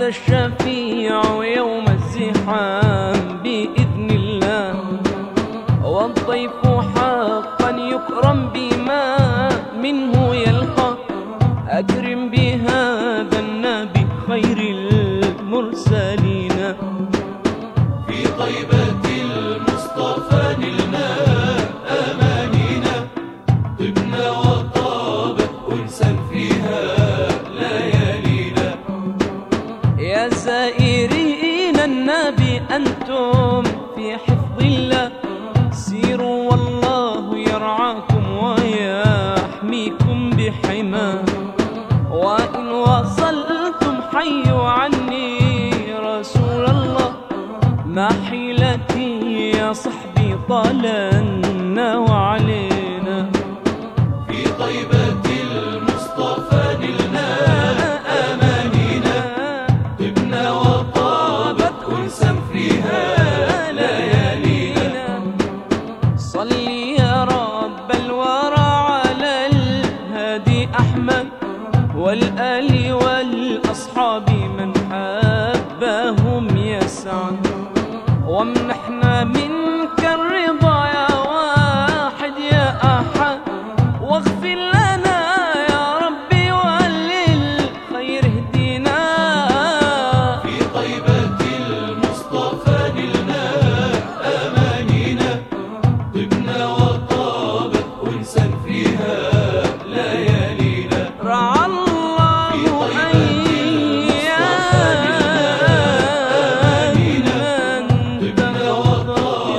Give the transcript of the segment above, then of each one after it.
هذا الشفيع يوم الزحام بإذن الله، والضيف حقا يكرم بما منه يلقى. أكرم بهذا النبي خير المرسلين. في طيبة المصطفى نلنا أمانينا، طبنا وطابت أنسا فيها ليالينا. يا زائرين النبي أنتم في حفظ الله، سيروا والله يرعاكم ويحميكم بحماه. وإن وصلتم حيوا عني رسول الله، ما حيلتي يا صحبي طالنا وعلينا. في طيبة المصطفى نلنا أمانينا، طبنا وطابت أنسا فيها ليالينا. صلي يا رب الورى على الهادي أحمد، والآل والأصحاب من حبهم يسعد. وامنحنا منك الرضا يا واحد يا أحد، واغفر لنا يا ربي وللخير اهدنا. في طيبة المصطفى نلنا أمانينا، طبنا وطابت أنسا فيها ليالينا. رعى الله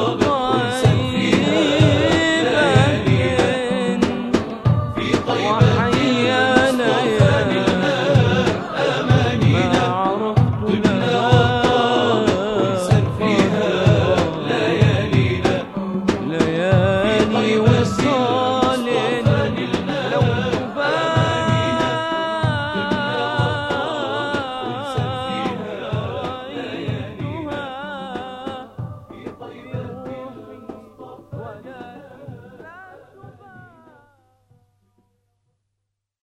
في طيبة